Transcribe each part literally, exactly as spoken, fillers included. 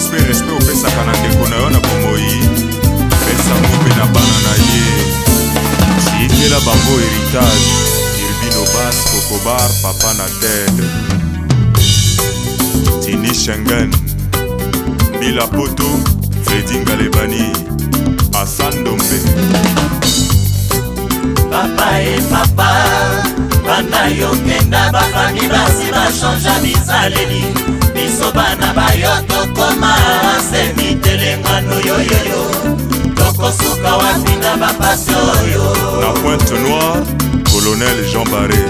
mpe respect opesaka na ndeko na yo na bomoi. Pesa mobe na bana na ye. Tiyekela bango héritage. Irbino Bass, Kokobar, papa na tête. Tini Schengen, Bila Poto, Freddy Ngalebani, Hassan Dombe. Papa et papa, banda yo kenda bafami basi bachanja bizaleli. Biso bana bayo tokoma semi telengano yoyoyo. Tokosuka wapinda bapasi oyo. Na Pointe Noire, Colonel Jean Barré.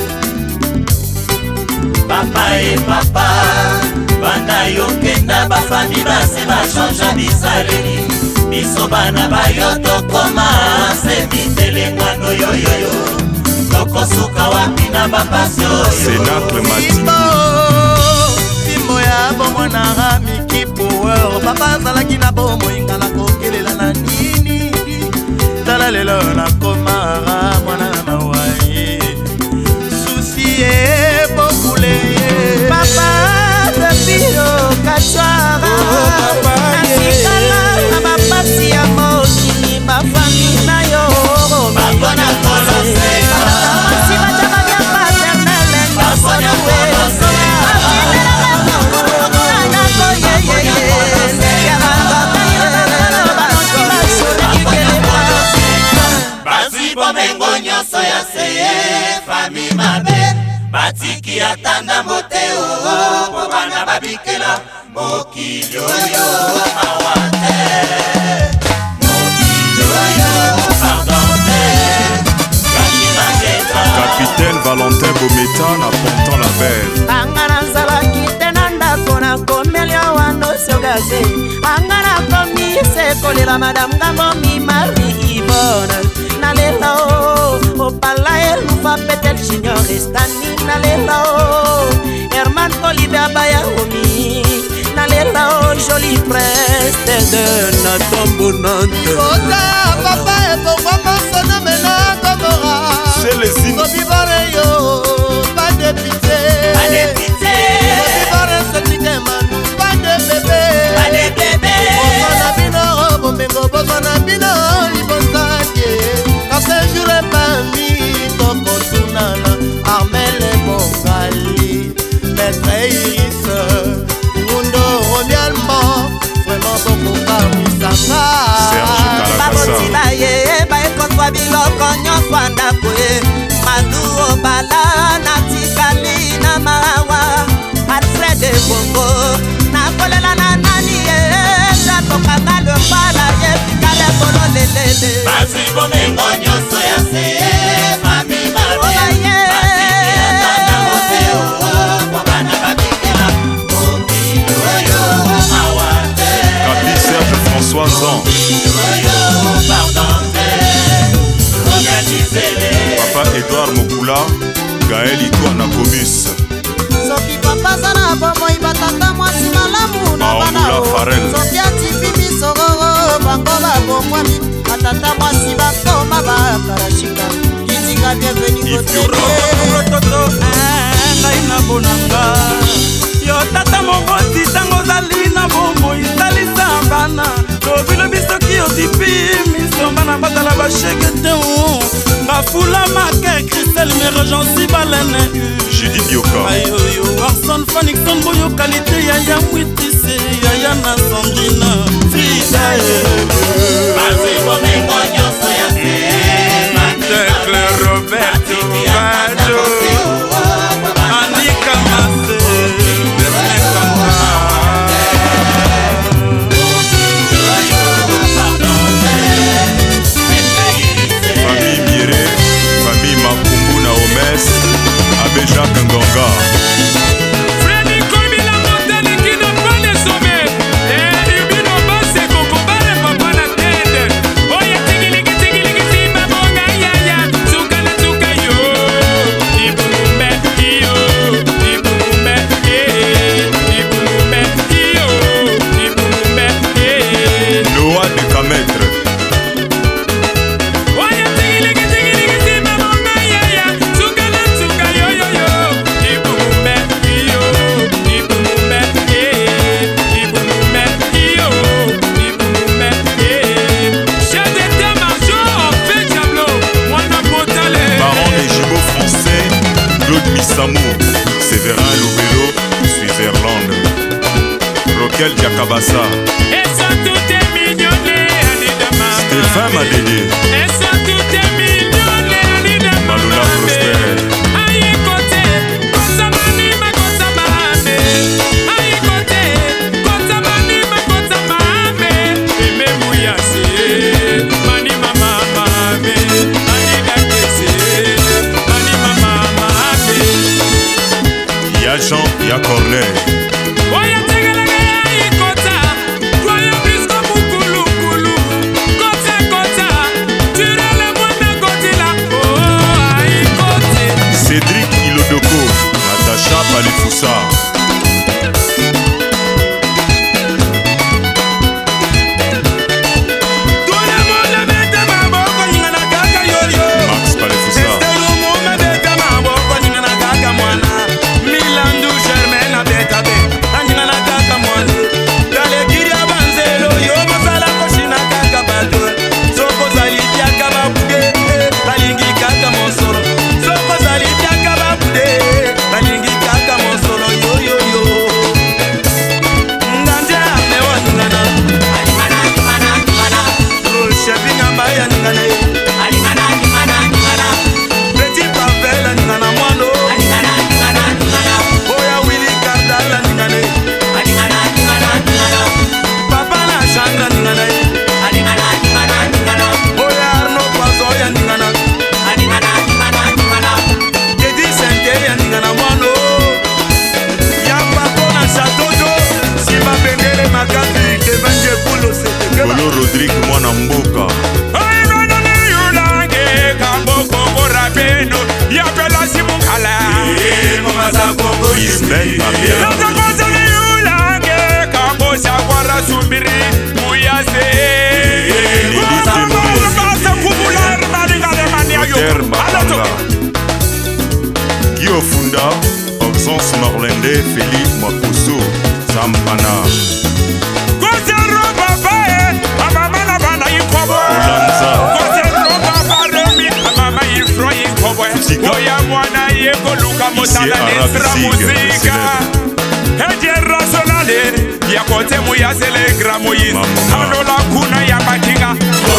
Papa et papa, banda yo kenda bafami basi bachanja bizaleli. Biso bana bayo tokoma semi telengano yoyoyo. Tokosuka wapinda bapasi oyo. Sénacle Mati. Bimbo ya bomo na rami kipower. Papa zalaki na bomo ingala kokelela na nini. Tala lelo na komara mwana na mawaye. Susi e bokule. Papa tepio kachara. Nasikala na bapasi ya mokili bafami na yo. Bakona kolose. Masi bajama bia paternele. Bakona kolose. Mengo nyonso ya seye fami mabe batiki atanda moteo po bana babikela mokili oyo awate mokili oyo pardon te kaki mageta. Capitaine Valentin Bometa na Ponton la Belle. Angana nzalaki te na ndako na komelia wando sogaze. Angana komi sekolela madame Gambomi Marie Yvonne. Nalela o, opala elufa petel junior estani. Nalela o, Herman Olivier Bayaomi. Nalela o, joli prince de Natombo Nante. Ota papa e bongo monsona mena komora. C'est les signes. Sobi bare yo, pas de pitié. Pas de pitié. Sobi bare se pite manu, pas de bébé. Pas de bébé. Bozona bino, bombengo bozona bino, libosake. Quand ce jour est parmi, toko sunana, Armel et Bongali, Maître Iris, Mundo Romialmo, vraiment beaucoup parmi Sanga. Serge Kalakasa. Baboti baye, baye kontwa biloko nyonso andako ye. Madu obala, natikali na mawa. Alfred Bongo, nakolela na nani ye. Jatokanga le pala ye, pikale kolo lelele. Basi bomengo nyonso ya seye fami mabe batiki atanda moteo po bana babikela mokili oyo awate. Capi Serge François Zan. Papa Edouard Mokula, Gaël Ikwana Comus. Soki papa zana bomoi batata mwasi malamu na bana o. Soki atipi misoro bango babomwami. Batata mwasi bakoma bakarashika. Kitika bienvenue kote. Toto ngai na bonanga. Yo tata moboti tango zali na bomoi salisa bana. Lobilo bisoki otipi misomba na batala basheke te o. Ngafula make Christelle Mero Jansi Balene. Judy Bioka. Ayoyo Arson Fanixon Boyo qualité ya ya mwitise ya ya na Sandrina. Frida e. Basi bomengo nyonso ya seye fami mabe Roberto Bajo. Anika Mase. Famille Mire, famille Makumbu na Omes, Abbé Jacques Ngonga. Freddy Korbila Montani qui n'a pas de sauver. Et Urbino Bass et Kokobar et papa na tête. Oye tiki liki tiki. Michael Jakabasa. Elles sont toutes mignonnées, Annie de maman. Stéphane Madédé. Elles sont toutes mignonnées, Annie de maman. Maloula Prosper. Aïe côté, Kosamani ma Kosamane. Aïe côté, Kosamani ma Kosamane. Aimé Mouyassi, Mani mama mame. Ani Dakese, Mani mama mame. Y'a Jean, y'a Corneille. Oya tegelege aïe kota, Toya bisko mukulu kulu. Kota kota, tirele mwene kotila. Oh aïe kote. Cédric Ilodoko. Natacha Palifoussa. Max Palifoussa. Golo Rodrigue mwana mboka. Ismaël Mabia. Terre Makanga. Guy Ofunda. Oxens Morlende. Philippe Makoso. Zampana. Oya mwana yeko luka motala nestra muzika. Ejera solale ya kote muya selegra Moïse. Anola kuna ya makinga.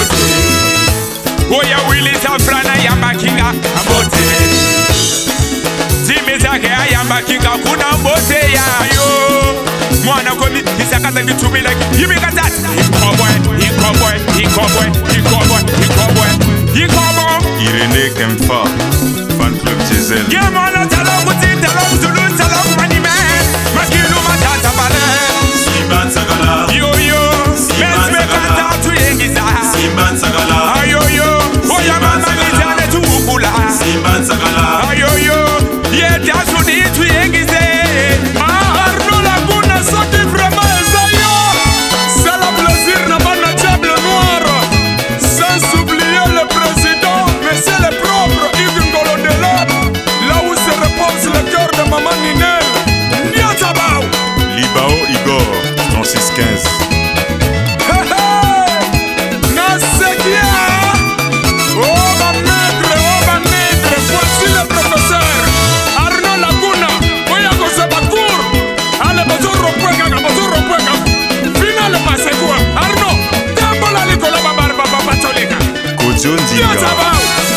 Oya Willy Safrana ya makinga. Mbote. Zimezake ya makinga kuna mbote ya yo. Mwana komi isakata kitumila yimika tati. Ikoboy, ikoboy, ikoboy, ikoboy, ikoboy, ikoboy. Irénée Kemfa. Fan Club Diesel. Yemana talon kuti talon zulu talon manime. Makilu matata bale. Simban Sagala. Yo yo. Let's make a talk to yengiza. Simban Sagala. Ayo yo. Oya mama nitane tu ukula. Simban Sagala. Ayo yo. Ye dasu ni tu yengize. Ah Arnaud Laguna sorti vraiment Esaïa. C'est le plaisir na bana diable noir. Sans oublier le président, mais c'est le propre Yves Ngolodela. Là où se repose le cœur de maman Ninel. Niatabao. Libao Igor. Francis quinze. Hey hey. Nasekia. Oh ma maître, oh ma maître. Voici le professeur Arnaud Laguna. Oya Kosebakour. Allez, bonjour Rokweka, bonjour Rokweka. Finale passé quoi? Arnaud. Tembola Likola Babarba Babacholeka. Kojo Ndinga. Niatabao.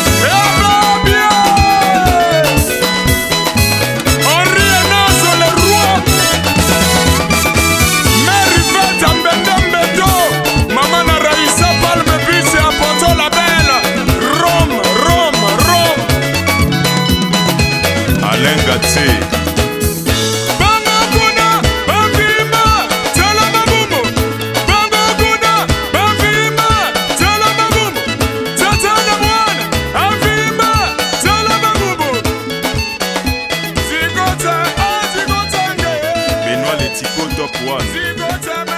Alain Gatse. Benoît Letiko Top One.